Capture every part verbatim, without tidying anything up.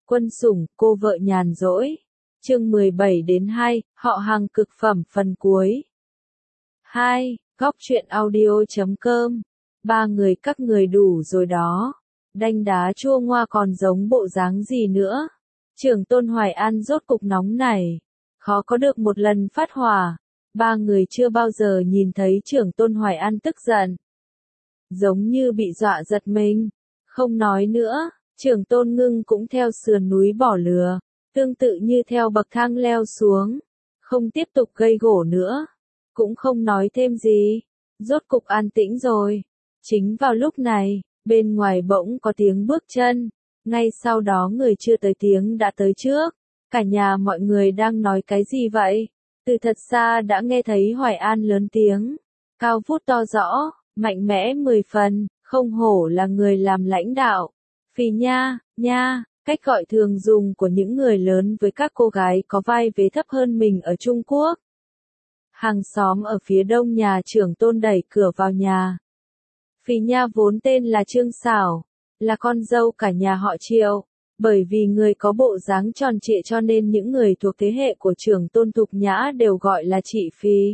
Quân sủng, cô vợ nhàn rỗi. Chương mười bảy đến hai, họ hàng cực phẩm phần cuối. hai. Góc truyện audio chấm com. Ba người các người đủ rồi đó. Đanh đá chua ngoa còn giống bộ dáng gì nữa. Trưởng tôn Hoài An rốt cục nóng này. Khó có được một lần phát hỏa. Ba người chưa bao giờ nhìn thấy trưởng tôn Hoài An tức giận. Giống như bị dọa giật mình. Không nói nữa, trưởng tôn Ngưng cũng theo sườn núi bỏ lừa. Tương tự như theo bậc thang leo xuống. Không tiếp tục gây gổ nữa. Cũng không nói thêm gì. Rốt cục an tĩnh rồi. Chính vào lúc này, bên ngoài bỗng có tiếng bước chân. Ngay sau đó người chưa tới tiếng đã tới trước. Cả nhà mọi người đang nói cái gì vậy? Từ thật xa đã nghe thấy Hoài An lớn tiếng. Cao vút to rõ, mạnh mẽ mười phần, không hổ là người làm lãnh đạo. Phì nha, nha, cách gọi thường dùng của những người lớn với các cô gái có vai vế thấp hơn mình ở Trung Quốc. Hàng xóm ở phía đông nhà trưởng tôn đẩy cửa vào nhà. Phì nha vốn tên là Trương Xảo, là con dâu cả nhà họ Triệu. Bởi vì người có bộ dáng tròn trịa cho nên những người thuộc thế hệ của trưởng tôn Thục Nhã đều gọi là chị Phì.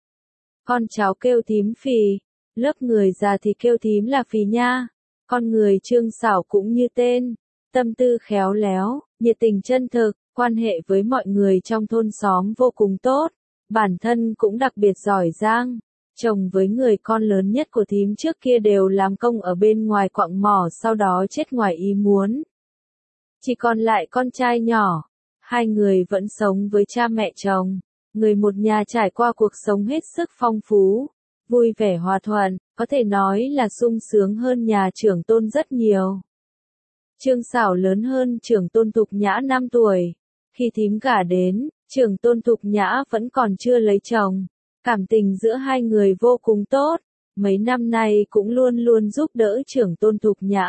Con cháu kêu thím Phì, lớp người già thì kêu thím là Phì nha. Con người Trương Xảo cũng như tên, tâm tư khéo léo, nhiệt tình chân thực, quan hệ với mọi người trong thôn xóm vô cùng tốt, bản thân cũng đặc biệt giỏi giang. Chồng với người con lớn nhất của thím trước kia đều làm công ở bên ngoài quặng mỏ sau đó chết ngoài ý muốn. Chỉ còn lại con trai nhỏ, hai người vẫn sống với cha mẹ chồng, người một nhà trải qua cuộc sống hết sức phong phú, vui vẻ hòa thuận, có thể nói là sung sướng hơn nhà trưởng tôn rất nhiều. Trương Xảo lớn hơn trưởng tôn Thục Nhã năm tuổi, khi thím gả đến, trưởng tôn Thục Nhã vẫn còn chưa lấy chồng, cảm tình giữa hai người vô cùng tốt, mấy năm nay cũng luôn luôn giúp đỡ trưởng tôn Thục Nhã.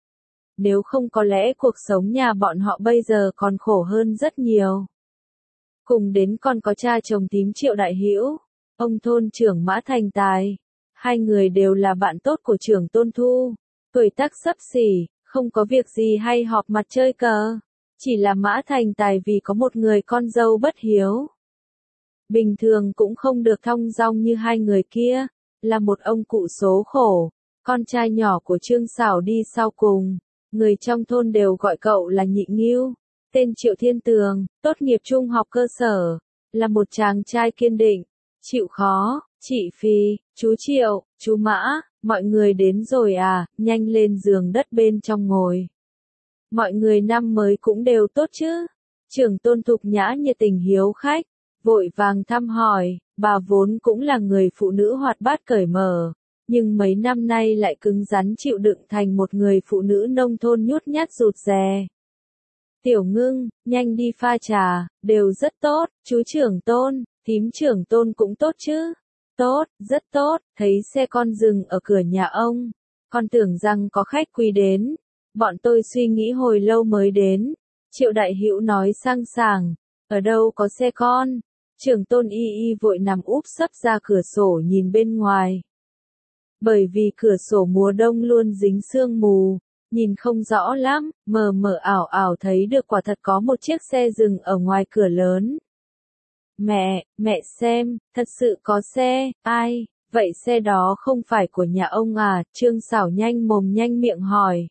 Nếu không có lẽ cuộc sống nhà bọn họ bây giờ còn khổ hơn rất nhiều. Cùng đến còn có cha chồng thím Triệu Đại Hữu, ông thôn trưởng Mã Thành Tài. Hai người đều là bạn tốt của trưởng tôn Thu, tuổi tác xấp xỉ, không có việc gì hay họp mặt chơi cờ. Chỉ là Mã Thành Tài vì có một người con dâu bất hiếu. Bình thường cũng không được thong dong như hai người kia, là một ông cụ số khổ. Con trai nhỏ của Trương Xảo đi sau cùng. Người trong thôn đều gọi cậu là Nhị Ngưu, tên Triệu Thiên Tường, tốt nghiệp trung học cơ sở, là một chàng trai kiên định, chịu khó. Chị Phi, chú Triệu, chú Mã, mọi người đến rồi à, nhanh lên giường đất bên trong ngồi. Mọi người năm mới cũng đều tốt chứ. Trưởng tôn Thục Nhã nhiệt tình hiếu khách, vội vàng thăm hỏi, bà vốn cũng là người phụ nữ hoạt bát cởi mở. Nhưng mấy năm nay lại cứng rắn chịu đựng thành một người phụ nữ nông thôn nhút nhát rụt rè. Tiểu Ngưng, nhanh đi pha trà, đều rất tốt, chú trưởng tôn, thím trưởng tôn cũng tốt chứ. Tốt, rất tốt, thấy xe con dừng ở cửa nhà ông. Con tưởng rằng có khách quý đến. Bọn tôi suy nghĩ hồi lâu mới đến. Triệu Đại Hữu nói sang sảng, ở đâu có xe con. Trưởng tôn y y vội nằm úp sấp ra cửa sổ nhìn bên ngoài. Bởi vì cửa sổ mùa đông luôn dính sương mù, nhìn không rõ lắm, mờ mờ ảo ảo thấy được quả thật có một chiếc xe dừng ở ngoài cửa lớn. Mẹ, mẹ xem, thật sự có xe, ai, vậy xe đó không phải của nhà ông à, Trương Xảo nhanh mồm nhanh miệng hỏi.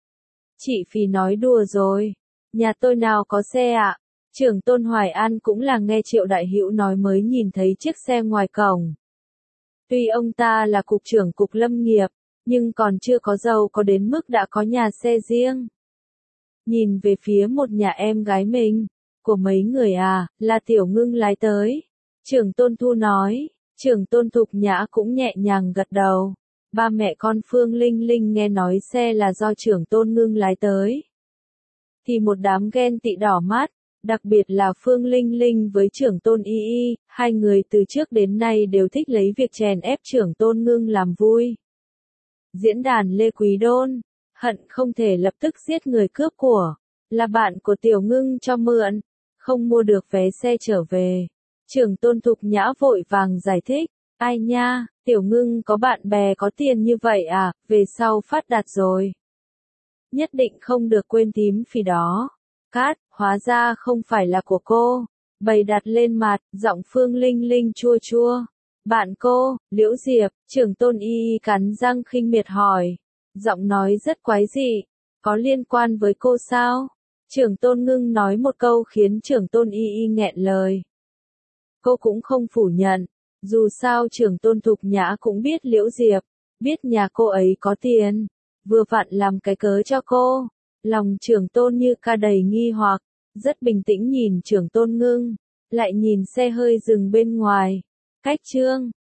Chị Phi nói đùa rồi, nhà tôi nào có xe ạ, trưởng tôn Hoài An cũng là nghe Triệu Đại Hữu nói mới nhìn thấy chiếc xe ngoài cổng. Tuy ông ta là cục trưởng cục lâm nghiệp, nhưng còn chưa có giàu có đến mức đã có nhà xe riêng. Nhìn về phía một nhà em gái mình, của mấy người à, là Tiểu Ngưng lái tới. Trưởng tôn Thu nói, trưởng tôn Thục Nhã cũng nhẹ nhàng gật đầu. Ba mẹ con Phương Linh Linh nghe nói xe là do trưởng tôn Ngưng lái tới. Thì một đám ghen tị đỏ mắt. Đặc biệt là Phương Linh Linh với trưởng tôn Y Y, hai người từ trước đến nay đều thích lấy việc chèn ép trưởng tôn Ngưng làm vui. Diễn đàn Lê Quý Đôn, hận không thể lập tức giết người cướp của, là bạn của Tiểu Ngưng cho mượn, không mua được vé xe trở về. Trưởng tôn Thục Nhã vội vàng giải thích, ai nha, Tiểu Ngưng có bạn bè có tiền như vậy à, về sau phát đạt rồi. Nhất định không được quên thím Phì đó. Cát, hóa ra không phải là của cô. Bày đặt lên mặt, giọng Phương Linh Linh chua chua. Bạn cô, Liễu Diệp, Trưởng tôn y y cắn răng khinh miệt hỏi. Giọng nói rất quái dị. Có liên quan với cô sao? Trưởng tôn ngưng nói một câu khiến trưởng tôn y y nghẹn lời. Cô cũng không phủ nhận. Dù sao trưởng tôn Thục Nhã cũng biết Liễu Diệp. Biết nhà cô ấy có tiền. Vừa vặn làm cái cớ cho cô. Lòng trưởng tôn như ca đầy nghi hoặc. Rất bình tĩnh nhìn trưởng tôn ngưng. Lại nhìn xe hơi dừng bên ngoài. Cách chương